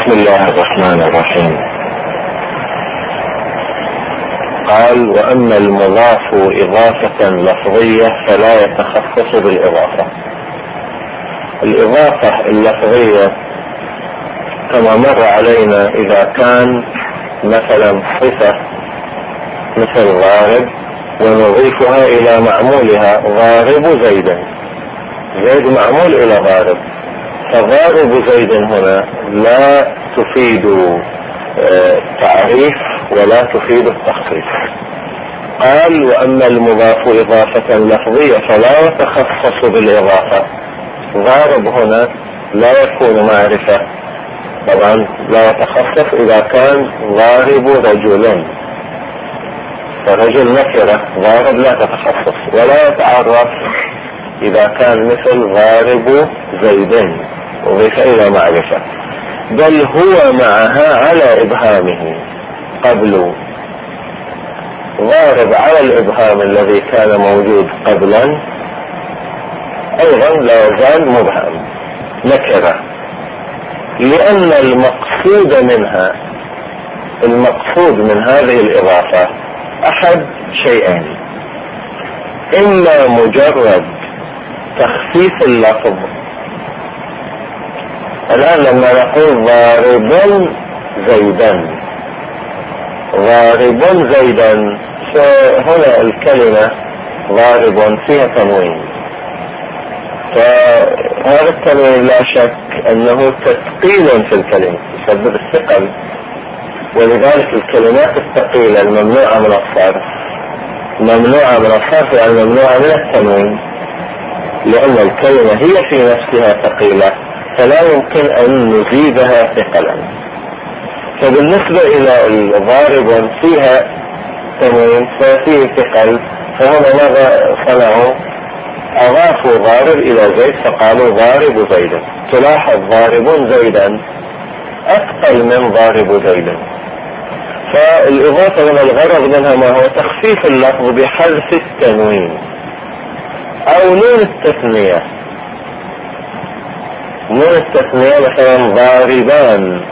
بسم الله الرحمن الرحيم. قال: وأما المضاف إضافة لفظية فلا يتخصص بالإضافة. الإضافة اللفظية كما مر علينا إذا كان مثلا صفة مثل ضارب ونضيفها إلى معمولها ضارب زيدا، زيد معمول إلى ضارب، فضارب زيد هنا لا تفيد تعريف ولا تفيد التخصيص. قال: وأما المضاف إضافة لفظية فلا يتخصص بالإضافة. ضارب هنا لا يكون معرفة، طبعا لا يتخصص إذا كان ضارب رجل، فرجل نكرة، ضارب لا تتخصص، ولا يتعرف إذا كان مثل ضارب زيد وضيف إلى معرفة، بل هو معها على إبهامه قبل. ضارب على الإبهام الذي كان موجود قبلا أيضا لا يزال مبهم نكرة، لأن المقصود من هذه الإضافة أحد شيئين: إما مجرد تخفيف اللفظ. الآن لما نقول ضارب زيدا، فهنا الكلمة ضارب فيها تنوين، فهذا التنوين لا شك أنه تثقيل في الكلمة يسبب الثقل، ولذلك الكلمات الثقيلة الممنوعة من الصرف يعني ممنوعة من التنوين، لأن الكلمة هي في نفسها ثقيلة فلا يمكن أن نزيدها ثقلا. فبالنسبة إلى الضارب فيها تنوين ففيه ثقل، فهنا ماذا صنعوا؟ أضافوا ضارب إلى زيد فقالوا ضارب زيدا. تلاحظ ضارب زيدا أثقل من ضارب زيدا. فالإضافة من الغرض منها ما هو تخفيف اللفظ بحذف التنوين أو نون التثنية. مثلا ضاربان،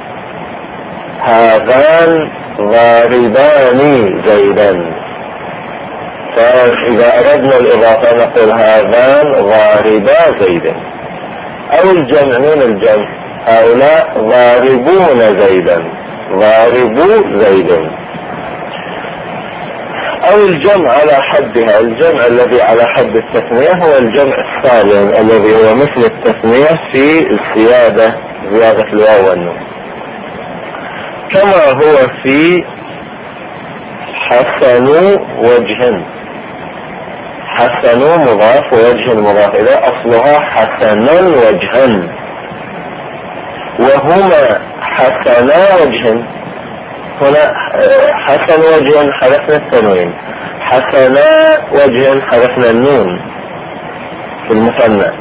هذان ضاربان زيدا، فإذا أردنا الإضافة نقول هذان ضاربا زيدا. أو الجمع من الجمع، هؤلاء ضاربون زيدا، ضاربوا زيدا. أو الجمع على حدها، الجمع الذي على حد التثنية هو الجمع السالم الذي هو مثل التثنية في زيادة الواو والنون، كما هو في حسن وجه. حسن مضاف ووجه مضاف إليه، أصلها حسنا وجها، وهما حسنا وجه. هنا حسن وجه حذفنا التنوين، حسنا وجه حذفنا النون في المثنى،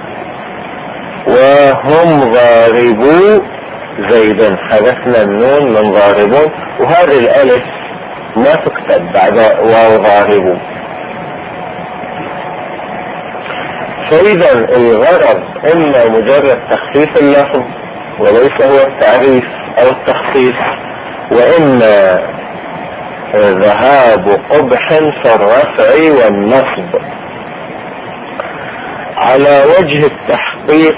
وهم ضاربوا زيدا حذفنا النون من ضاربون، وهذه الألف ما تكتب بعد واو ضاربوا. فإذا الغرض إما مجرد تخفيف اللفظ وليس هو التعريف أو التخصيص، وإما ذهاب قبح في الرفع والنصب. على وجه التحقيق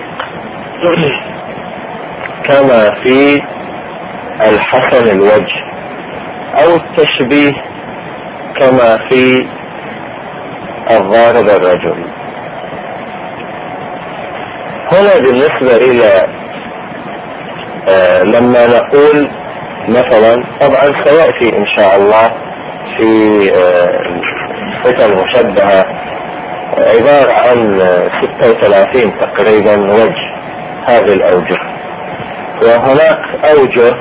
كما في الحسن الوجه، أو التشبيه كما في الضارب الرجل. هنا بالنسبة إلى لما نقول مثلا، طبعا سيأتي إن شاء الله في الصفة المشبهة عبارة عن 36 تقريبا وجه هذه الأوجه، وهناك أوجه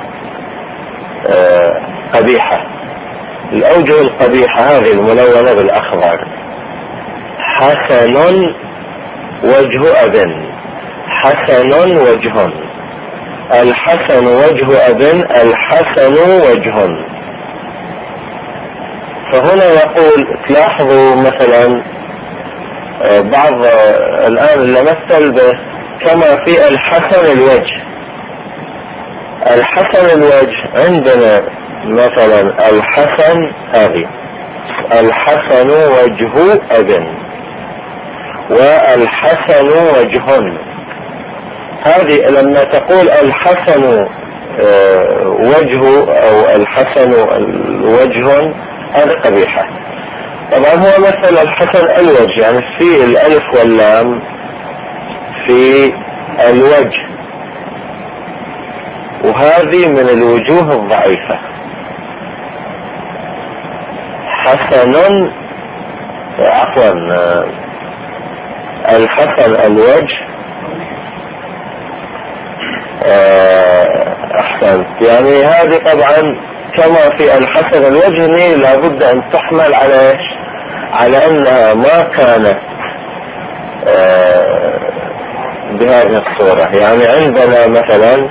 قبيحة. الأوجه القبيحة هذه الملونة بالأخضر: حسن وجه أب، حسن وجه، الحسن وجه أب، الحسن وجه. فهنا يقول، تلاحظوا مثلا بعض الآن اللي مثل به كما في الحسن الوجه، الحسن الوجه عندنا مثلا الحسن، هذه الحسن وجه ابن، والحسن وجه. هذه لما تقول الحسن وجه او الحسن وجه هذا قبيحة. طبعا هو مثل الحسن الوجه، يعني في الالف واللام في الوجه، وهذه من الوجوه الضعيفة. حسن، عفوا، الحسن الوجه، احسنت. يعني هذه طبعا كما في الحسن الوجه لابد ان تحمل على ايش؟ على انها ما كانت بهذه الصورة. يعني عندنا مثلا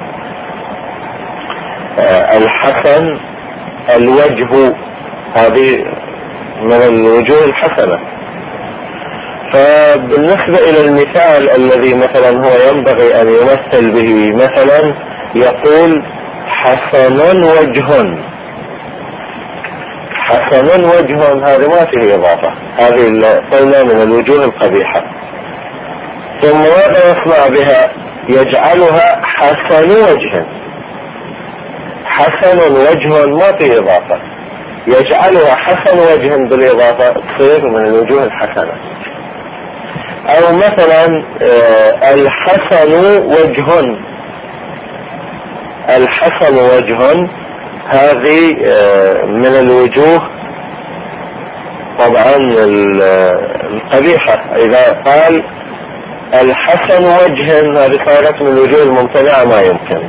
الحسن الوجه، هذه من الوجوه الحسنة. فبالنسبة الى المثال الذي مثلا هو ينبغي ان يمثل به، مثلا يقول حسن وجه، حسن وجه، هذا ما فيه اضافة، هذه قلنا من الوجوه القبيحة. ثم ماذا يصنع بها؟ يجعلها حسن وجه، حسن وجه ما فيه اضافة، يجعلها حسن وجه بالاضافة، تصير من الوجوه الحسنة. او مثلا الحسن وجه، الحسن وجه، هذه من الوجوه طبعا القبيحة. اذا قال الحسن وجه، هذه صارت من الوجوه الممتنعة، ما يمكن.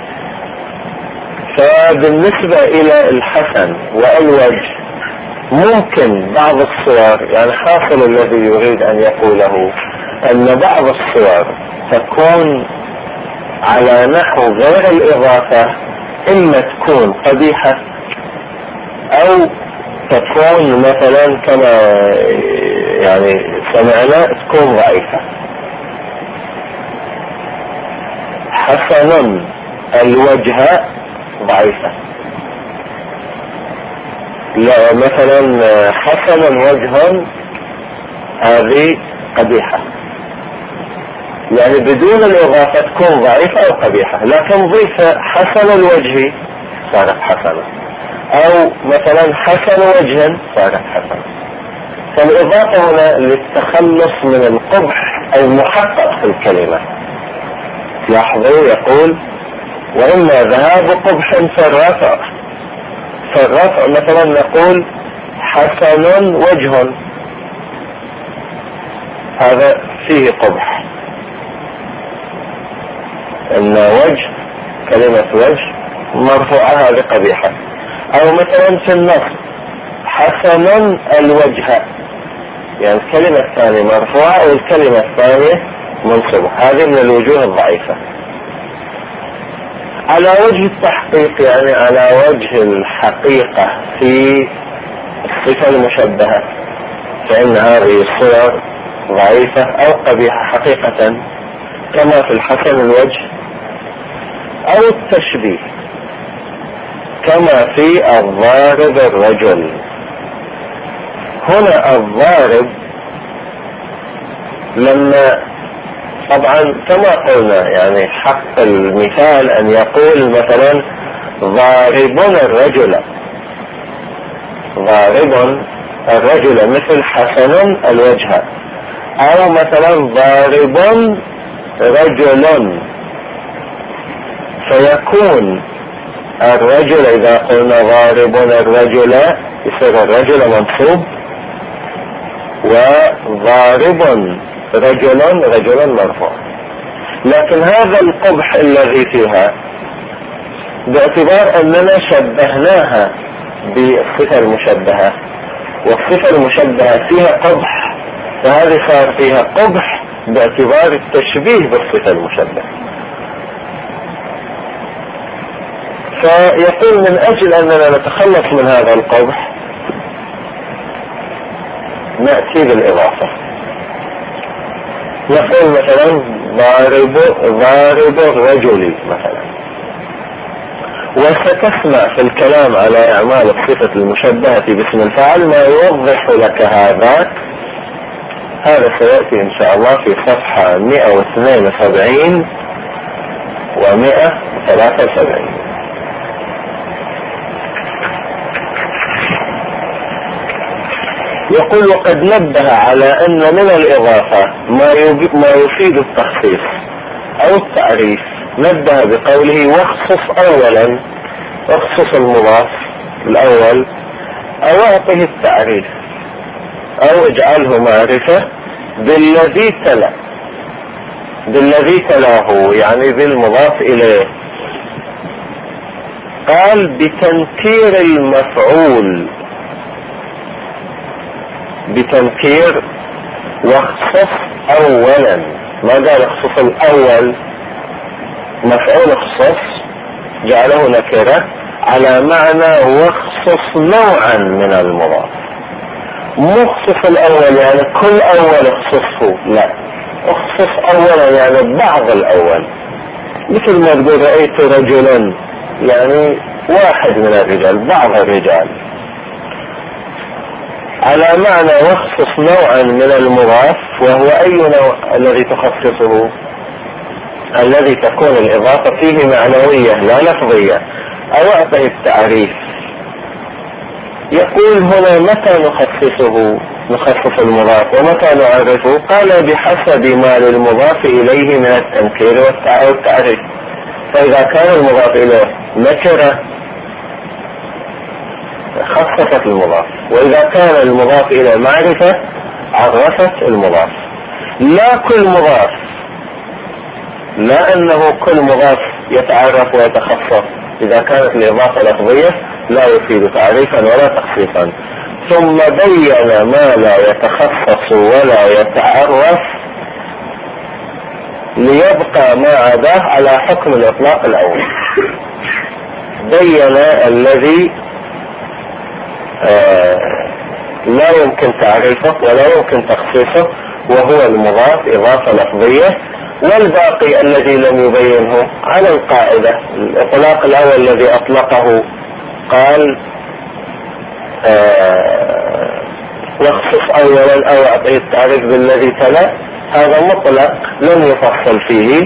فبالنسبة الى الحسن والوجه ممكن بعض الصور، يعني حاصل الذي يريد ان يقوله ان بعض الصور تكون على نحو غير الاضافة، اما تكون قبيحة او تكون مثلا كما يعني سمعنا تكون ضعيفة. حسن الوجه ضعيفة، لا مثلا حسن وجه هذه قبيحة، يعني بدون الإضافة تكون ضعيفة أو قبيحة. لكن ضيف حسن الوجه صارت حسنة، أو مثلا حسن وجه صارت حسنة. فالإضافة هنا للتخلص من القبح المحقق في الكلمة. لاحظوا يقول وإما ذهاب قبح فالرفع، فالرفع مثلا نقول حسن وجه، هذا فيه قبح، ان وجه، كلمة وجه مرفوعة هذه قبيحة. او مثلا في النص حسن الوجه، يعني الكلمة الثانية مرفوعة والكلمة الثانية منصوبة، هذه من الوجوه الضعيفة. على وجه التحقيق، يعني على وجه الحقيقة في الصفة المشبهة، فإن هذه الصور ضعيفة أو قبيحة حقيقة، كما في الحسن الوجه. أو التشبيه كما في الضارب الرجل. هنا الضارب لما طبعا كما قلنا، يعني حق المثال ان يقول مثلا ضارب الرجل، ضارب الرجل مثل حسن الوجه، او مثلا ضارب رجل، فيكون الرجل اذا قلنا ضارب الرجل يصير الرجل منصوب، وضارب رجلا مرفوع. لكن هذا القبح الذي فيها باعتبار اننا شبهناها بالصفة المشبهة، والصفة المشبهة فيها قبح، فهذه صار فيها قبح باعتبار التشبيه بالصفة المشبهة. فيقول من اجل اننا نتخلص من هذا القبح نأتي بالاضافة. نقول مثلا ضارب الرجل مثلا، وستسمع في الكلام على اعمال الصفة المشبهة باسم الفاعل ما يوضح لك هذا سيأتي ان شاء الله في صفحة 172 و173. يقول وقد نبه على ان من الاضافة ما يفيد التخصيص او التعريف. نبه بقوله واخصص اولا، اخصص المضاف الاول او اعطه التعريف او اجعله معرفة بالذي تلاه يعني بالمضاف اليه. قال بتنكير المفعول، بتنكير واخصص اولا، ما قال اخصص الاول، مفعول اخصص جعله نكرة على معنى واخصص نوعا من المضاف. مخصص الاول يعني كل اول اخصصه، لا، اخصص اولا يعني بعض الاول، مثل ما تقول رأيت رجلا يعني واحد من الرجال، بعض الرجال، على معنى واخصص نوعا من المضاف. وهو اي نوع الذي تخصصه؟ الذي تكون الاضافة فيه معنوية لا لفظية. او اعطه التعريف. يقول هنا متى نخصص المضاف ومتى نعرفه؟ قال بحسب ما للمضاف اليه من التنكير والتعريف. فاذا كان المضاف اليه نكرة خصصت المضاف، واذا كان المضاف الى معرفة عرفت المضاف. لا كل مضاف، لا انه كل مضاف يتعرف ويتخصص. اذا كانت الاضافة لفظية لا يفيد تعريفا ولا تخصيصا. ثم بين ما لا يتخصص ولا يتعرف ليبقى ما عداه على حكم الاطلاق الاول. بين الذي لا يمكن تعريفه ولا يمكن تخصيصه وهو المضاف إضافة لفظية، والباقي الذي لم يبينه على القاعدة. الإطلاق الأول الذي أطلقه قال واخصص أولا أو أعطيه التعريف بالذي تلا، هذا مطلق لم يفصل فيه،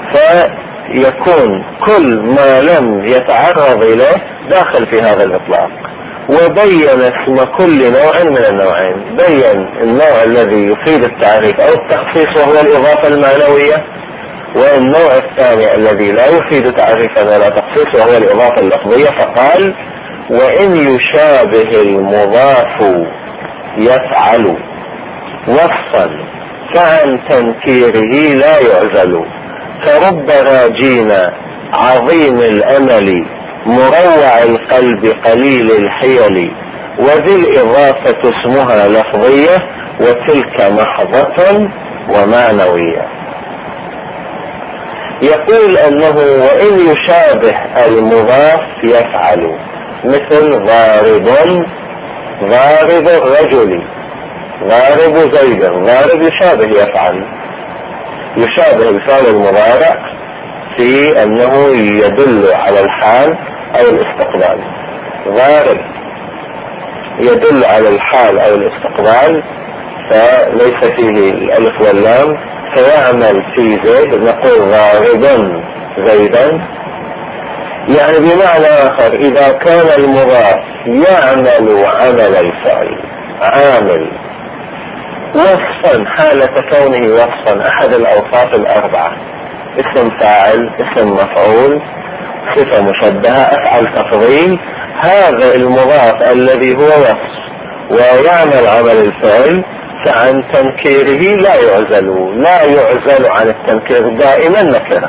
فيكون كل ما لم يتعرض إليه داخل في هذا الإطلاق. وبين اسم كل نوع من النوعين، بين النوع الذي يفيد التعريف او التخصيص وهو الاضافة المعنوية، والنوع الثاني الذي لا يفيد تعريفا ولا تخصيص وهو الاضافة اللفظية. فقال وان يشابه المضاف يفعل وصفا فعن تنكيره لا يعزل، فرب راجين عظيم الامل مروع القلب قليل الحيل، وذي الإضافة اسمها لفظية وتلك محضة ومعنوية. يقول أنه وإن يشابه المضاف يفعل، مثل ضارب الرجل، ضارب زيدا، ضارب يشابه يفعل، يشابه الفعل المضارع في أنه يدل على الحال أو الاستقبال. ضارب يدل على الحال أو الاستقبال فليس فيه الألف واللام، فيعمل في زيد نقول ضاربا زيدا. يعني بمعنى آخر إذا كان المضاف يعمل عمل الفعل عامل وصفا حالة كونه وصفا أحد الأوصاف الأربعة، اسم فاعل، اسم مفعول، صفة مشبهة، أفعل تفضيل، هذا المضاف الذي هو وصف ويعمل عمل الفعل فعن تنكيره لا يعزل عن التنكير، دائما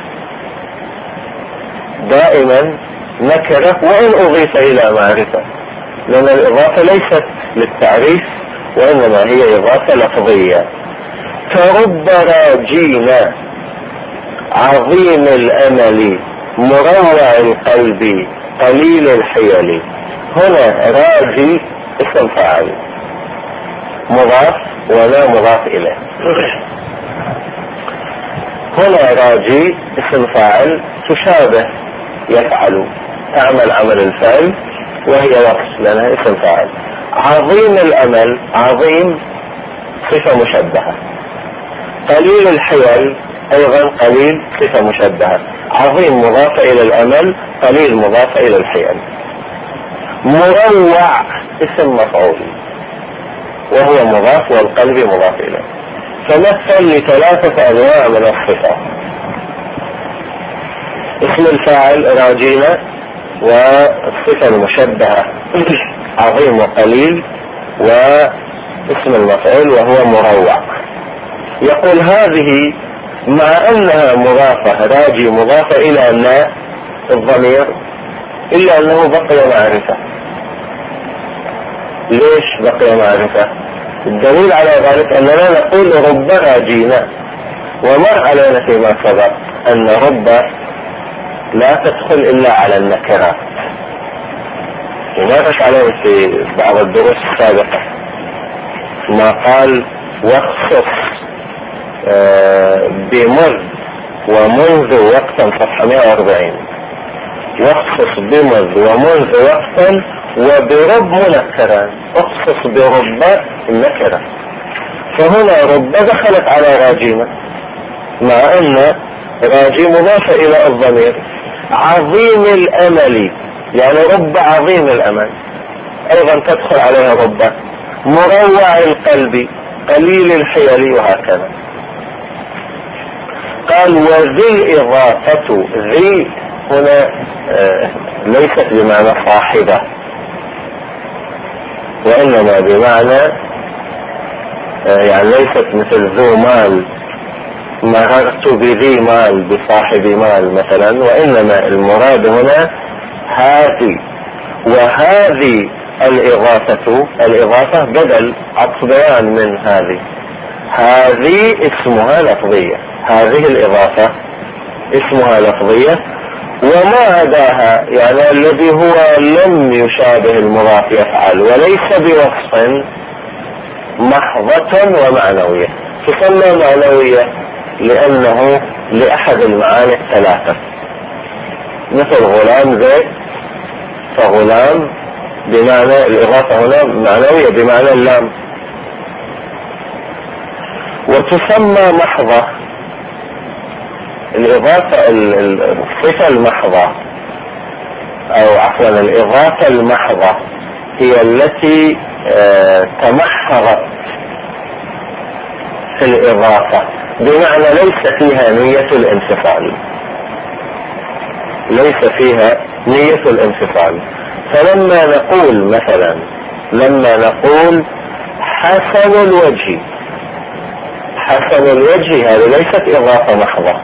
نكرة وإن أضيف إلى معرفة، لأن الإضافة ليست للتعريف وإنما هي إضافة لفظية. فرب راجين عظيم الأمل مروع القلب قليل الحيل. هنا راجي اسم فاعل مضاف ولا مضاف إليه. هنا راجي اسم فاعل تشابه يفعل، تعمل عمل الفعل وهي وصف لأنها اسم فاعل. عظيم الأمل، عظيم صفة مشبهة. قليل الحيل أيضا قليل صفة مشبهة. عظيم مضافة إلى الأمل، قليل مضافة إلى الحيل. مروع اسم مفعول وهو مضاف والقلب مضاف إليه. فمثل لثلاثة أنواع من الصفات: اسم الفاعل راجين، والصفة المشبهة عظيم وقليل، واسم المفعول وهو مروع. يقول هذه مع أنها مضافة، راجي مضافة إلى ما الضمير، إلا أنه بقي معرفة. ليش بقي معرفة؟ الدليل على ذلك أننا نقول رب راجينا، ومر علينا فيما سبق أن رب لا تدخل إلا على النكرات. ومرت علينا في بعض الدروس السابقة ما قال واخصص بمذ ومنذ وقتا، صفحة 140. واخصص بمذ ومنذ وقتا وبرب منكرا، اخصص برب النكرة. فهنا رب دخلت على راجينا مع أن راجي مضافة إلى الضمير. عظيم الأمل يعني رب عظيم الأمل أيضا تدخل عليها رب. مروع القلب، قليل الحيل، وهكذا. قال وذي الإضافة، ذي هنا ليست بمعنى صاحبة، وإنما بمعنى يعني ليست مثل ذو مال، مررت بذي مال، بصاحب مال مثلا، وإنما المراد هنا هذه. وهذه الإضافة بدل عطف بيان من هذه. هذه اسمها لفظية، هذه الإضافة اسمها لفظية. وما عداها يعني الذي هو لم يشابه المضاف يفعل وليس بوصف محضة ومعنوية. تسمى معنوية لأنه لأحد المعاني الثلاثة، مثل غلام زيد، فغلام بمعنى الإضافة هنا معنوية بمعنى اللام. وتسمى محضة الإضافة، الصفة المحضة أو عفوا الإضافة المحضة هي التي تمحضت في الإضافة، بمعنى ليس فيها نية الانفصال، ليس فيها نية الانفصال. فلما نقول مثلا، لما نقول حسن الوجه، حسن الوجه هذه ليست إضافة محضة،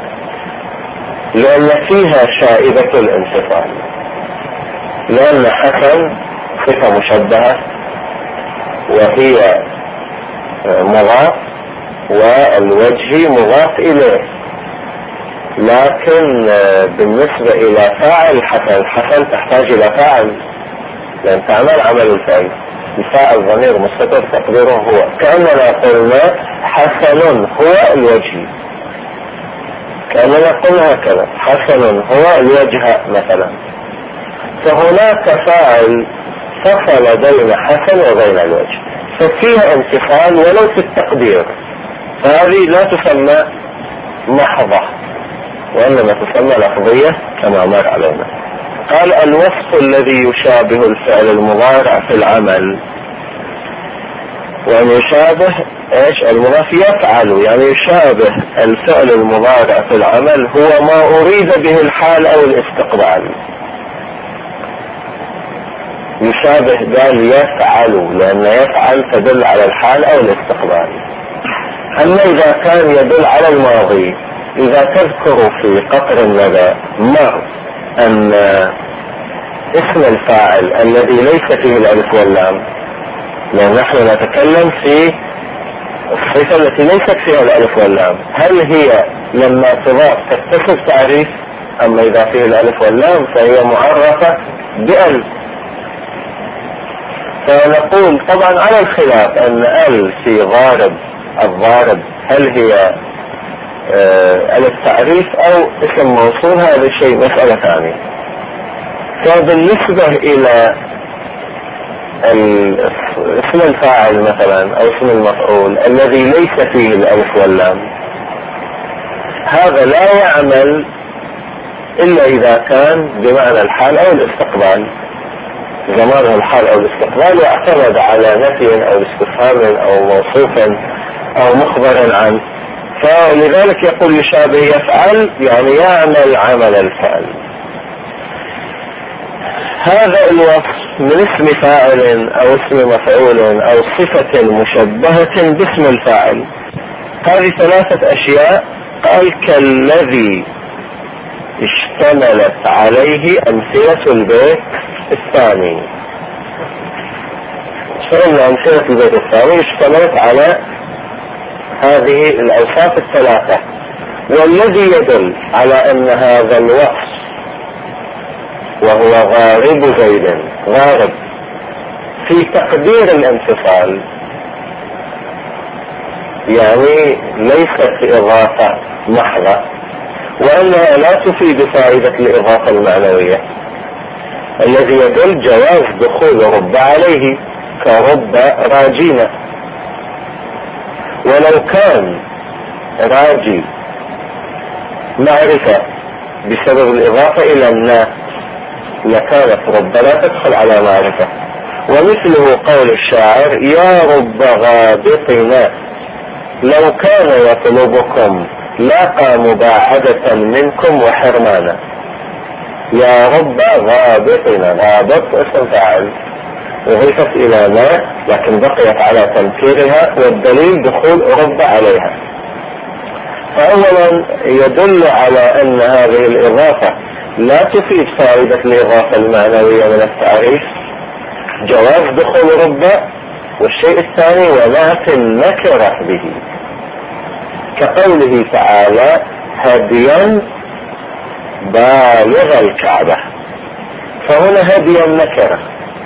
لأن فيها شائبة الانفصال، لأن حسن صفة مشبهة وهي مضاف والوجه مضاف إليه. لكن بالنسبة إلى فاعل حسن تحتاج إلى فاعل، لأن تعمل عمل الفعل. الفاعل ضمير مستتر تقديره هو، كأننا قلنا حسن هو الوجه، كأننا قلنا هكذا حسن هو الوجه مثلا. فهناك فاعل فصل بين حسن وبين الوجه، ففيها انفصال ولو في التقدير، فهذه لا تسمى محضة وإنما تسمى لفظية كما مر علينا. قال الوصف الذي يشابه الفعل المضارع في العمل، وأن يشابه ايش؟ المضاف يفعل، يعني يشابه الفعل المضارع في العمل هو ما أريد به الحال أو الاستقبال. يشابه قال يفعل، لأن يفعل تدل على الحال أو الاستقبال. أما إذا كان يدل على الماضي، إذا تذكر في قطر الندى مر أن اسم الفاعل الذي ليس فيه الألف واللام، لأن نحن نتكلم في الصفة التي ليست فيها الألف واللام، هل هي لما تضاف تتصف تعريف؟ أما إذا فيه الألف واللام فهي معرفة بأل. فنقول طبعا على الخلاف أن أل في ضارب، الضارب هل هي ألف تعريف أو اسم موصول، هذا شيء مسألة ثانية. فبالنسبة إلى اسم الفاعل مثلا أو اسم المفعول الذي ليس فيه الألف واللام، هذا لا يعمل إلا إذا كان بمعنى الحال أو الاستقبال، زمان الحال أو الاستقبال، واعتمد على نفي أو استفهام أو موصوف أو مخبر عنه. فلذلك يقول يشابه يفعل يعني يعمل عمل الفعل. هذا الوصف من اسم فاعل أو اسم مفعول أو صفة مشبهة باسم الفاعل. هذه ثلاثة أشياء قال كالذي اشتملت عليه أمثلة البيت الثاني. فإن أمثلة البيت الثاني اشتملت على هذه الأوصاف الثلاثة، والذي يدل على أن هذا الوصف وهو غارب زيد غارب في تقدير الانفصال، يعني ليست إضافة محضة، وأنها لا تفيد فائدة الإضافة المعنوية. الذي يدل جواز دخول رب عليه كرب راجين، ولو كان راجي معرفة بسبب الإضافة إلى الناس لكانت رب لا تدخل على معرفة. ومثله قول الشاعر يا رب غابطنا لو كان يطلبكم لاقى مباعدة منكم وحرمانا. يا رب غابطنا، غابط اسم فاعل وضيفت إلى ما لكن بقيت على تنكيرها، والدليل دخول رب عليها. فأولا يدل على أن هذه الإضافة لا تفيد فائدة الإضافة المعنوية من التعريف، جواز دخول رب. والشيء الثاني ونعت النكرة به، كقوله تعالى هديا بالغ الكعبة، فهنا هديا نكرة،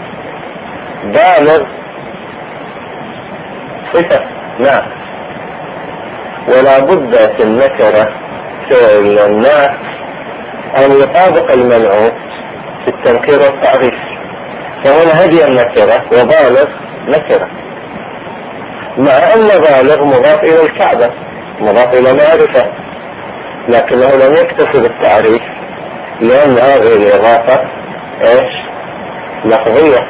بالغ صفة نعت، ولا بد في النكرة في النعت أن يطابق المنعوت في التنكير والتعريف. فهنا هديا نكرة وبالغ نكرة، مع أن بالغ مضاف إلى الكعبة مضاف إلى معرفة، لكنه لم يكتسب التعريف لأن هذه الإضافة لفظية،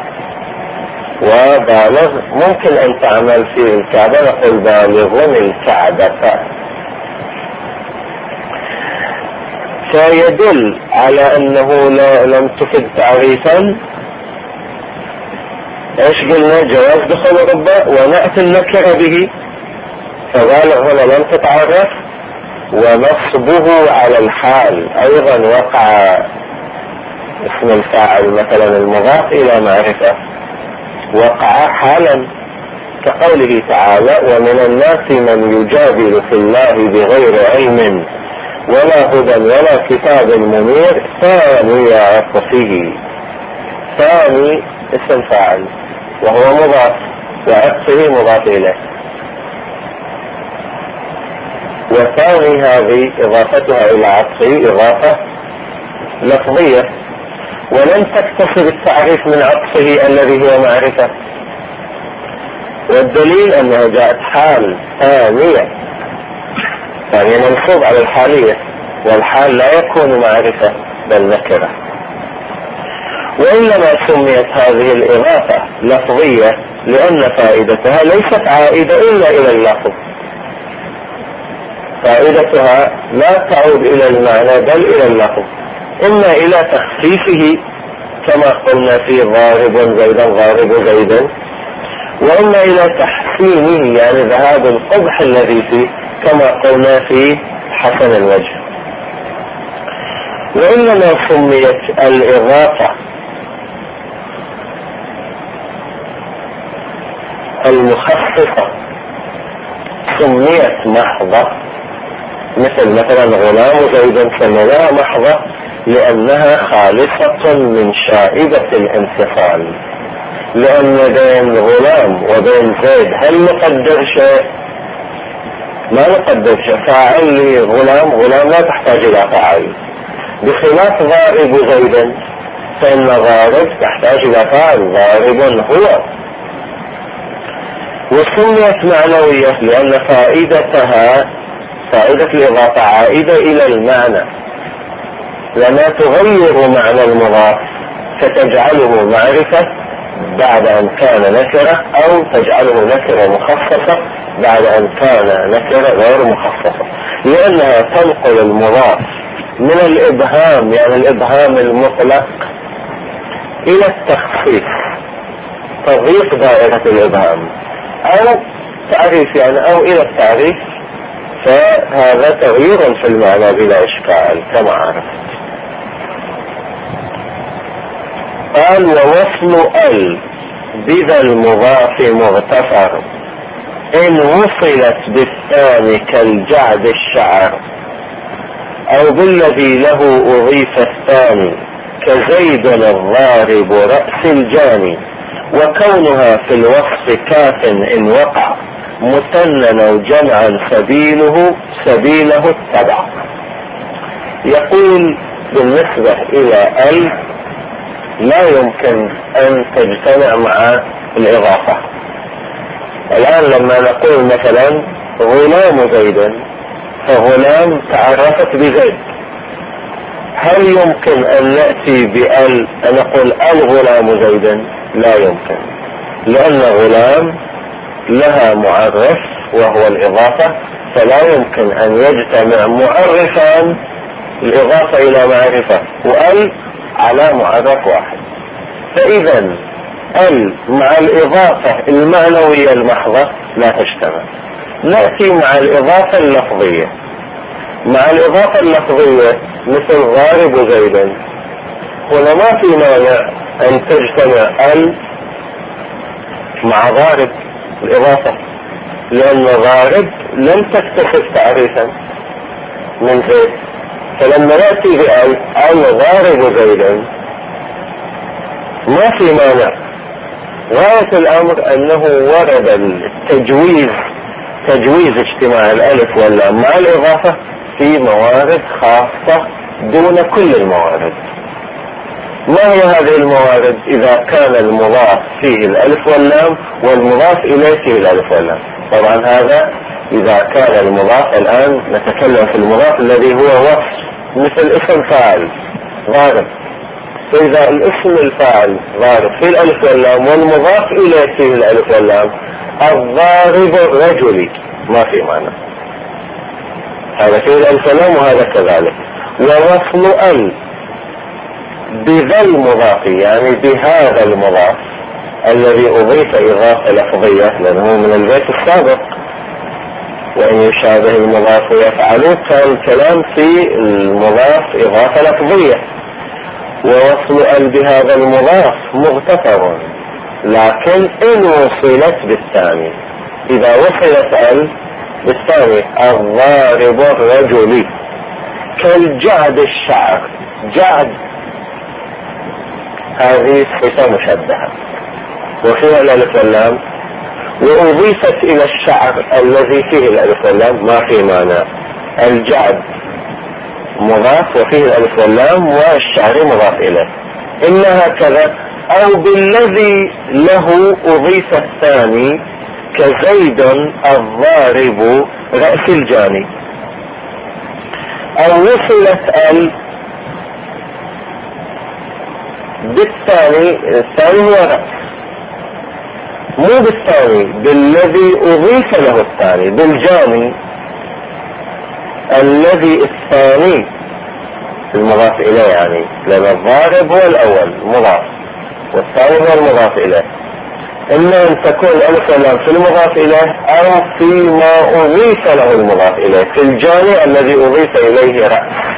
وبالغ ممكن أن تعمل في الكعبة، نقول بالغ الكعبة. فيدل على أنه لم تفد تعريفا. قلنا جواز دخول رب ونأت النكرة به، فبالغ هنا لم تتعرف، ونصبه على الحال أيضا وقع اسم الفاعل مثلا المضاف إلى معرفة وقع حالا، كقوله تعالى ومن الناس من يجادل في الله بغير علم ولا هدى ولا كتاب منير ثاني عطفه. ثاني اسم فاعل وهو مضاف وعطفه مضاف إليه، وثاني هذه إضافتها إلى عطفه إضافة لفظية، ولم تكتسب التعريف من عطفه الذي هو معرفة. والدليل أنها جاءت حال ثانية، يعني منصوب على الحالية، والحال لا يكون معرفة بل نكرة. وإنما سميت هذه الإضافة لفظية لأن فائدتها ليست عائدة إلا إلى اللفظ، فائدتها لا تعود إلى المعنى بل إلى اللفظ، إما إلى تخفيفه كما قلنا في ضارب زيدا ضارب زيدا، وإما إلى تحسينه يعني ذهاب القبح الذي فيه كما قلنا في حسن الوجه. وإنما سميت الإضافة المخصصة سميت محضة، مثلا غلام زيدا سميناها محضة لأنها خالصة من شائبة الانفصال، لأن بين غلام وبين زيد هل نقدر شيء؟ ما نقدر شيء. فاعل لغلام غلام لا تحتاج إلى فاعل، بخلاف ضارب زيدا فإن ضارب تحتاج إلى فاعل، ضارب هو. وسميت معنوية لأن فائدة الإضافة عائدة إلى المعنى، لما تغير معنى المضاف فتجعله معرفة بعد أن كان نكرة، أو تجعله نكرة مخصصة بعد أن كان نكرة غير مخصصة، لأنها تنقل المضاف من الإبهام، يعني الإبهام المطلق، إلى التخصيص، تضيق دائرة الإبهام، أو تعريف يعني، أو إلى التعريف. فهذا تغيير في المعنى بلا إشكال كما عرفت. قال: ووصل بذا المضاف مغتفر إن وصلت بالثاني كالجعد الشعر، أو بالذي له أضيف الثاني كزيد الضارب رأس الجاني، وكونها في الوصف كاف إن وقع مثنى جمعا سبيله التبع. يقول بالنسبة إلى لا يمكن أن تجتمع مع الإضافة. الآن لما نقول مثلا غلام زيد، فغلام تعرفت بزيد، هل يمكن أن نأتي أن نقول الغلام زيد؟ لا يمكن، لأن غلام لها معرف وهو الإضافة، فلا يمكن أن يجتمع معرفان الإضافة إلى معرفة على معرف واحد. فإذا مع الإضافة المعنوية المحضة لا تجتمع. نأتي مع الإضافة اللفظية. مع الإضافة اللفظية مثل ضارب زيدا، هنا ما في مانع أن تجتمع مع ضارب الإضافة، لأن ضارب لم تكتسب تعريفا من زيد، فلما نأتي ضارب زيدا ما في مانع. غاية الأمر أنه ورد تجويز اجتماع الألف واللام مع الإضافة في موارد خاصة دون كل الموارد. ما هي هذه الموارد؟ إذا كان المضاف فيه الألف واللام والمضاف إليه فيه الألف واللام. طبعا هذا إذا كان المضاف، الآن نتكلم في المضاف الذي هو وصف، مثل اسم فاعل ضارب، فإذا الاسم الفاعل ضارب فيه الألف واللام والمضاف إليه فيه الألف واللام، الضارب الرجلي، ما في معنى، هذا فيه الألف واللام وهذا كذلك. ووصل بذا المضاف، يعني بهذا المضاف الذي أضيف إضافة لفظية، لأنه من البيت السابق وإن يشابه المضاف يفعل، كان الكلام في المضاف إضافة لفظية. ووصل بهذا المضاف مغتفر، لكن إن وصلت بالثاني، إذا وصلت بالثاني الضارب الرجلي كالجعد الشعر. جعد هذه صفة مشبهة وفيها الألف واللام، وأضيفت إلى الشعر الذي فيه الألف واللام، ما في معنى. الجعد مضاف وفيه الألف واللام والشعر مضاف إليه، إما هكذا أو بالذي له أضيف الثاني كزيد الضارب رأس الجاني، أو وصلت بالثاني، الثاني هو رأس، مو بالثاني، بالذي أضيف له الثاني، بالجاني الذي الثاني المضاف إليه، يعني لأن الضارب هو الأول مضاف والثاني هو المضاف إليه. إما أن تكون ألف واللام في المضاف إليه أو فيما أضيف له المضاف إليه، في الجاني الذي أضيف إليه رأس.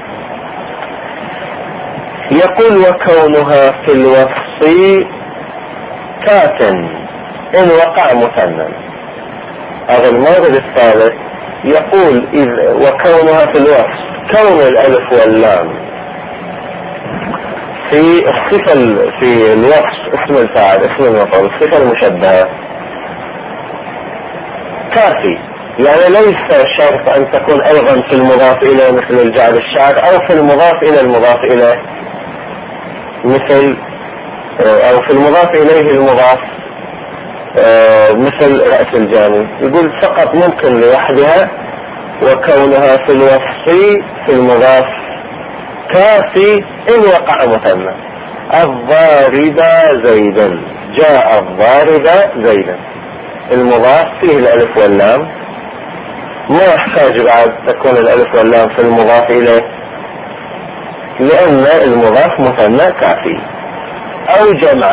يقول: وكونها في الوصف كاف إن وقع مثنى. هذا المورد الثالث يقول وكونها في الوصف، كون الألف واللام في الصفة، في الوصف اسم الفاعل اسم المفعول الصفة المشبهة كافي، يعني ليس شرط أن تكون أيضا في المضاف إليه مثل الجعد الشعر، أو في المضاف إلى المضاف إليه مثل او في المضاف اليه المضاف مثل رأس الجاني، يقول فقط ممكن لوحدها وكونها في الوصف في المضاف كافي ان وقع مثنى. الضارب زيدا، جاء الضارب زيدا، المضاف فيه الالف واللام، ما يحتاج بعد تكون الالف واللام في المضاف اليه لان المضاف مثنى كافي. او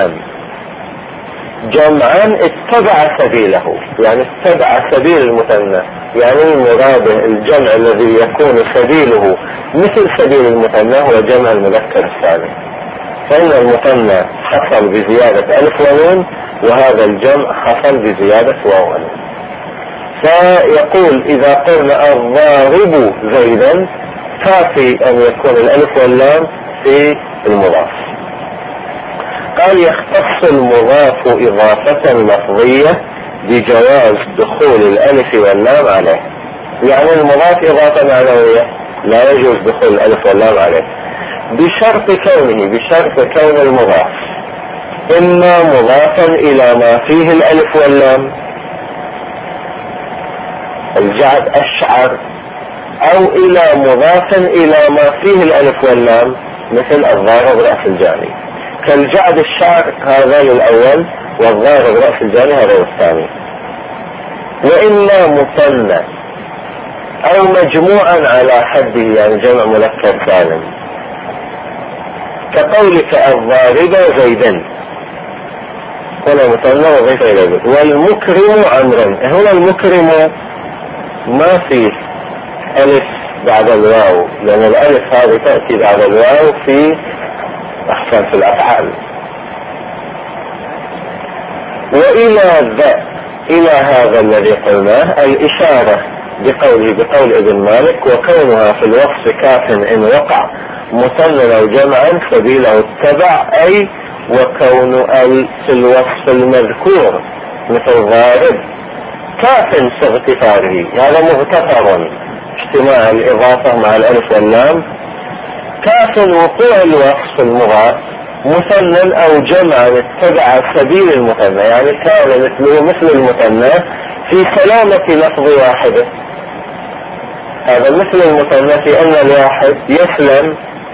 جمعا اتبع سبيله، يعني اتبع سبيل المثنى، يعني مراده الجمع الذي يكون سبيله مثل سبيل المثنى هو جمع المذكر السالم، فإن المثنى حصل بزيادة ألف ونون وهذا الجمع حصل بزيادة واو ونون. فيقول إذا قلنا الضارب زيدا كافي أن يكون الألف واللام في المضاف. قال يختص المضاف إضافة لفظية بجواز دخول الألف واللام عليه، يعني المضاف إضافة معنوية لا يجوز دخول الألف واللام عليه بشرط كون المضاف إما مضافا إلى ما فيه الألف واللام، الجعد أشعر، أو إلى مضافا إلى ما فيه الألف واللام مثل الضارب رأس الجاني، كالجعد الشعر هذا الأول والضارب رأس الجاني هذا الثاني. وإما مثنى أو مجموعا على حده، يعني جمع مذكر سالم، كقولك الضارب زيدا، هنا مثنى وضيف إليه. والمكرم عمرا، هنا المكرم ما فيه ألف بعد الواو، لأن الألف هذه تأتي بعد الواو في أحسن في الأفعال. إلى هذا الذي قلناه الإشارة بقول ابن مالك وكونها في الوصف كاف إن وقع مثنى أو جمعا سبيله اتبع، أي وكون في الوصف المذكور مثل ضارب كاف في اغتفاره، هذا مغتفر اجتماع الإضافة مع الألف واللام، كاف وقوع الوصف المضاف مثنى أو جمعا اتبع سبيل المثنى، يعني كان مثل المثنى في سلامة لفظ واحدة، هذا مثل المثنى في أن الواحد يسلم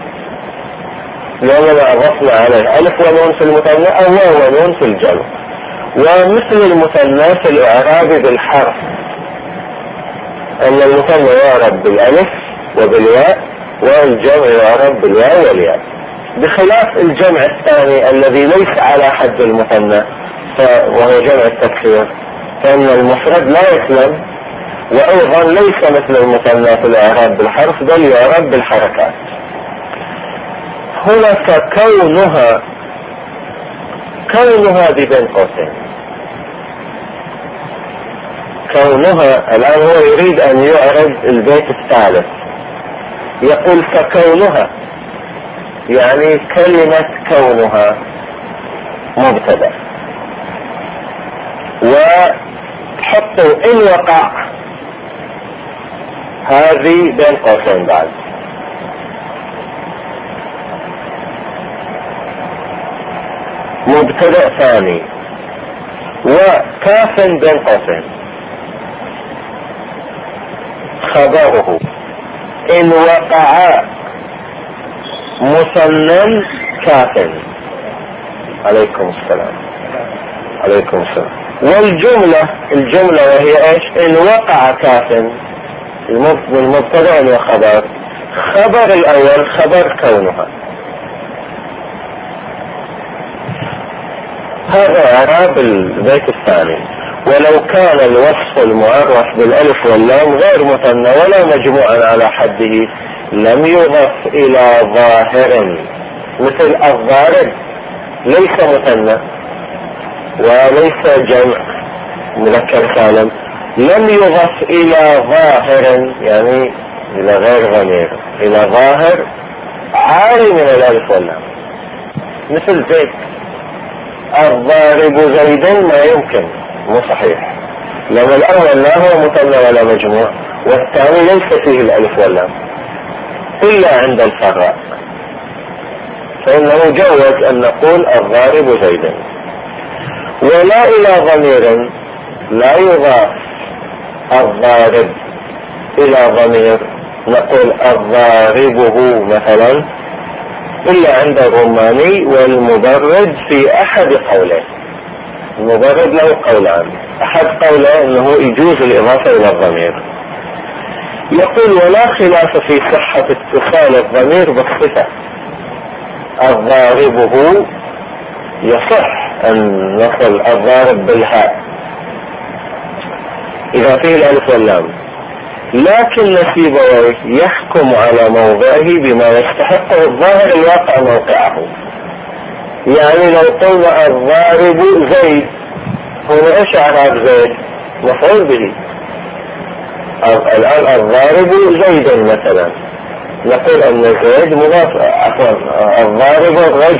لأننا أضفنا عليه ألف ونون في المثنى أو واو ونون في الجمع. ومثل المثنى في الإعراب بالحرف، أن المثنى يعرب بالألف وبالياء والجمع يعرب بالواو والياء، بخلاف الجمع الثاني الذي ليس على حد المثنى وهو جمع التكسير، فإن المفرد لا يسلم، وأيضا ليس مثل المثنى في الإعراب بالحرف بل يعرب بالحركات. هنا كونها بين قوسين، كونها الآن هو يريد أن يعرض البيت الثالث، يقول فكونها يعني كلمة كونها مبتدأ، وحطوا إن وقع هذه بين قوسين بعد، مبتدأ ثاني وكاف بين قوسين خبره إن وقع مثنى كاف. عليكم السلام. والجملة وهي ايش؟ إن وقع كاف، المبتدأ وخبر. خبر الأول خبر كونها، هذا إعراب البيت الثاني. ولو كان الوصف المعرف بالألف واللام غير مثنى ولا مجموعا على حده لم يضف إلى ظاهر، مثل الضارب ليس مثنى وليس جمع مذكر سالم، لم يضف إلى ظاهر يعني إلى غير ضمير، إلى ظاهر عالي من الألف واللام، مثل زيد. الضارب زيدا ما يمكن، مو صحيح، لأن الأول لا هو مثنى ولا مجموع، والثاني ليس فيه الألف واللام إلا عند الفراء. فإنه جوز أن نقول الضارب زيدا. ولا إلى ضمير لا يضاف الضارب إلى ضمير نقول الضاربه مثلا، إلا عند الرماني والمبرد في أحد قوله. المبرد له قولان، أحد قوله أنه يجوز الإضافة إلى الضمير. يقول ولا خلاف في صحة اتصال الضمير بالصفة. الضاربه يصح أن نصل الضارب بالهاء إذا فيه الألف واللام، لكن سيبويه يحكم على موضعه بما يستحقه الظاهر الواقع موقعه. يعني لو قلنا الضارب زيد، هنا ايش اعراب زيد؟ مفعول به. الآن الضارب زيدا مثلا، نقول ان زيد مضاف، عفوا الضارب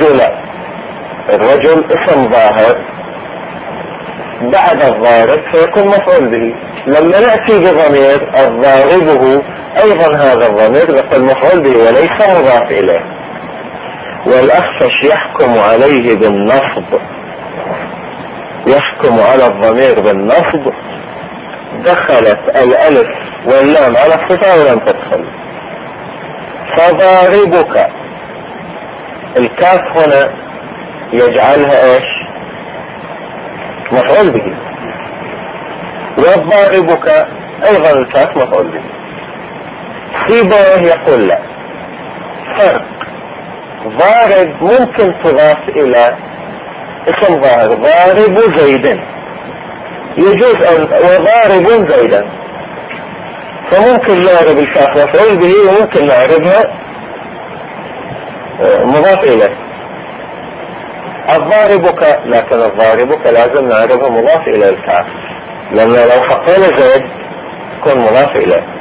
الرجل اسم ظاهر بعد الضارب فيكون مفعول به. لما نأتي بضمير الضاربه ايضا هذا الضمير نقول مفعول به وليس مضاف اليه. والأخفش يحكم عليه بالنصب، يحكم على الضمير بالنصب. دخلت الألف واللام على الصفة ولم تدخل. فضاربك الكاف هنا يجعلها ايش؟ مفعول به. وضاربك ايضا الكاف مفعول به. سيبويه يقول لا، فرق. ضارب ممكن تضاف الى اسم ظاهر، ضارب زيدا يجوز ان، وضارب زيدا، فممكن نعرب الكاف مفعول به وممكن نعربها مضاف اليه. الضاربك، لكن الضاربك لازم نعربها مضاف الى الكاف، لان لو حطينا زيد يكون مضاف اليه.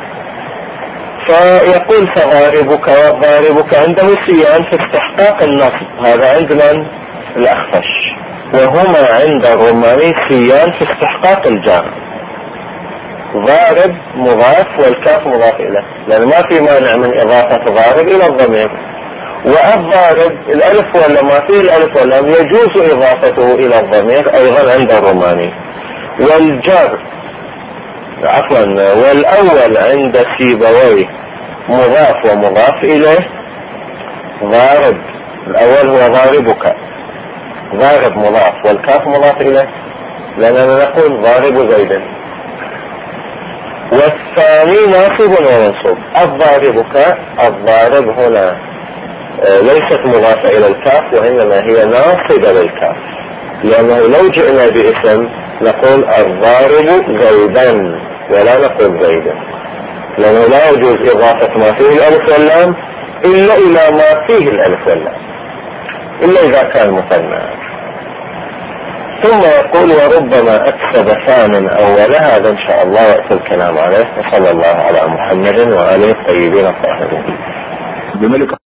فيقول فضاربك والضاربك عنده سيان في استحقاق النصب، هذا عند من؟ الأخفش. وهما عند الرماني سيان في استحقاق الجار. ضارب مضاف والكاف مضاف إليه، لأن ما في مانع من إضافة ضارب إلى الضمير. والضارب الألف ولا ما فيه الألف ولا يجوز إضافته إلى الضمير أيضا عند الرماني. والجار عفوا والأول عند سيبويه مضاف ومضاف إليه. ضارب الأول هو ضاربك، ضارب مضاف والكاف مضاف إليه، لأننا نقول ضارب زيدا. والثاني ناصب ومنصوب. الضاربك، الضارب هنا ليست مضافة إلى الكاف وإنما هي ناصبة للكاف، لأنه لو جئنا باسم نقول الضارب زيدا ولا نقول زيدا، لأنه لا يجوز إضافة ما فيه الألف واللام إلا إلى ما فيه الألف واللام، إلا إذا كان مثنى. ثم يقول وربما أكسب ثان أول. هذا إن شاء الله وقت الكلام عليه. وصلى الله على محمد وآله الطيبين الطاهرين.